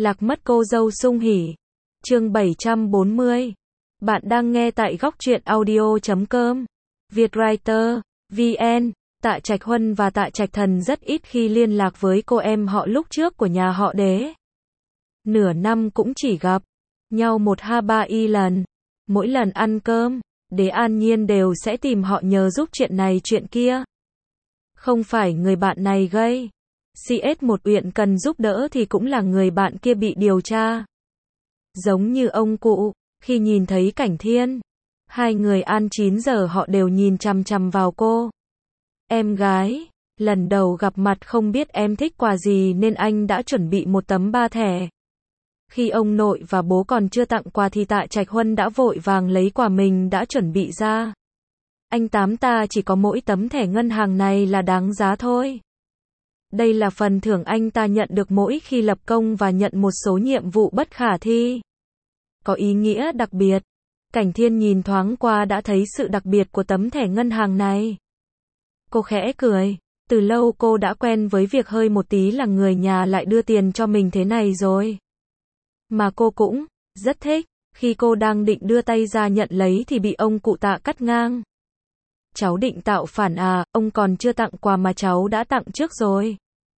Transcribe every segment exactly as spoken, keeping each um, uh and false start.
Lạc mất cô dâu sung hỉ. Chương bảy trăm bốn mươi. Bạn đang nghe tại góc truyện audio chấm com. Vietwriter, vê en. Tạ Trạch Huân và Tạ Trạch Thần rất ít khi liên lạc với cô em họ lúc trước của nhà họ Đế. Nửa năm cũng chỉ gặp nhau một ha ba y lần. Mỗi lần ăn cơm, Đế An Nhiên đều sẽ tìm họ nhờ giúp chuyện này chuyện kia. Không phải người bạn này gây xê ét một Uyển cần giúp đỡ thì cũng là người bạn kia bị điều tra. Giống như ông cụ, khi nhìn thấy Cảnh Thiên, hai người ăn chín giờ họ đều nhìn chằm chằm vào cô. Em gái, lần đầu gặp mặt không biết em thích quà gì nên anh đã chuẩn bị một tấm ba thẻ. Khi ông nội và bố còn chưa tặng quà thì Tạ Trạch Huân đã vội vàng lấy quà mình đã chuẩn bị ra. Anh Tám ta chỉ có mỗi tấm thẻ ngân hàng này là đáng giá thôi. Đây là phần thưởng anh ta nhận được mỗi khi lập công và nhận một số nhiệm vụ bất khả thi. Có ý nghĩa đặc biệt. Cảnh Thiên nhìn thoáng qua đã thấy sự đặc biệt của tấm thẻ ngân hàng này. Cô khẽ cười. Từ lâu cô đã quen với việc hơi một tí là người nhà lại đưa tiền cho mình thế này rồi. Mà cô cũng rất thích. Khi cô đang định đưa tay ra nhận lấy thì bị ông cụ Tạ cắt ngang. Cháu định tạo phản à, ông còn chưa tặng quà mà cháu đã tặng trước rồi.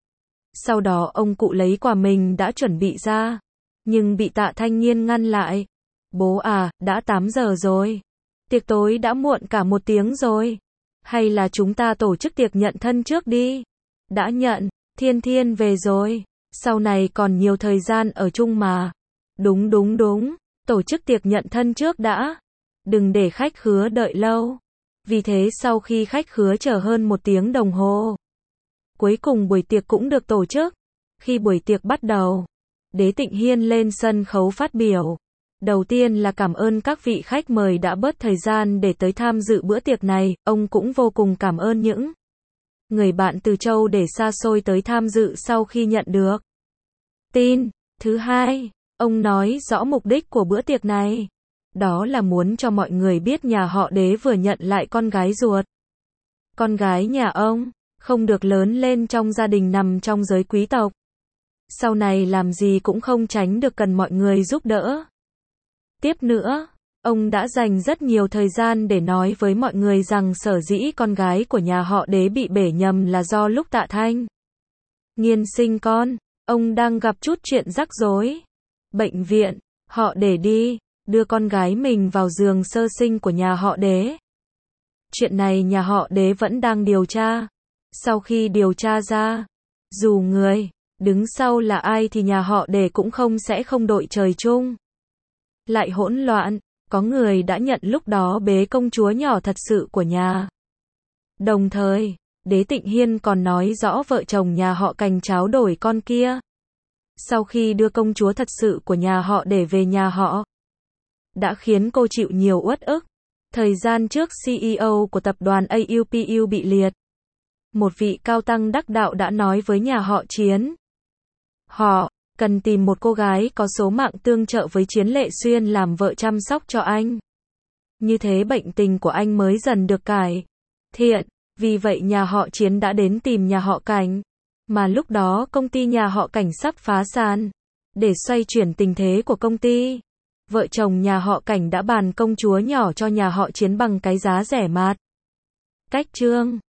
Sau đó ông cụ lấy quà mình đã chuẩn bị ra. Nhưng bị Tạ Thanh Niên ngăn lại. Bố à, đã tám giờ rồi. Tiệc tối đã muộn cả một tiếng rồi. Hay là chúng ta tổ chức tiệc nhận thân trước đi. Đã nhận, Thiên Thiên về rồi. Sau này còn nhiều thời gian ở chung mà. Đúng đúng đúng, tổ chức tiệc nhận thân trước đã. Đừng để khách khứa đợi lâu. Vì thế sau khi khách khứa chờ hơn một tiếng đồng hồ, cuối cùng buổi tiệc cũng được tổ chức. Khi buổi tiệc bắt đầu, Đế Tịnh Hiên lên sân khấu phát biểu. Đầu tiên là cảm ơn các vị khách mời đã bớt thời gian để tới tham dự bữa tiệc này. Ông cũng vô cùng cảm ơn những người bạn từ châu để xa xôi tới tham dự sau khi nhận được tin. Thứ hai, ông nói rõ mục đích của bữa tiệc này. Đó là muốn cho mọi người biết nhà họ Đế vừa nhận lại con gái ruột. Con gái nhà ông không được lớn lên trong gia đình nằm trong giới quý tộc. Sau này làm gì cũng không tránh được cần mọi người giúp đỡ. Tiếp nữa, ông đã dành rất nhiều thời gian để nói với mọi người rằng sở dĩ con gái của nhà họ Đế bị bể nhầm là do lúc Tạ Thanh Nghiên sinh con, ông đang gặp chút chuyện rắc rối. Bệnh viện, họ để đi, đưa con gái mình vào giường sơ sinh của nhà họ Đế. Chuyện này nhà họ Đế vẫn đang điều tra. Sau khi điều tra ra, dù người đứng sau là ai thì nhà họ Đế cũng không sẽ không đội trời chung. Lại hỗn loạn, có người đã nhận lúc đó bế công chúa nhỏ thật sự của nhà. Đồng thời, Đế Tịnh Hiên còn nói rõ vợ chồng nhà họ Cảnh tráo đổi con kia. Sau khi đưa công chúa thật sự của nhà họ để về nhà họ, đã khiến cô chịu nhiều uất ức. Thời gian trước xê e ô của tập đoàn a u pê u bị liệt. Một vị cao tăng đắc đạo đã nói với nhà họ Chiến. Họ cần tìm một cô gái có số mạng tương trợ với Chiến Lệ Xuyên làm vợ chăm sóc cho anh. Như thế bệnh tình của anh mới dần được cải thiện. Vì vậy nhà họ Chiến đã đến tìm nhà họ Cảnh. Mà lúc đó công ty nhà họ Cảnh sắp phá sản. Để xoay chuyển tình thế của công ty, vợ chồng nhà họ Cảnh đã bàn công chúa nhỏ cho nhà họ Chiến bằng cái giá rẻ mạt. Cách chương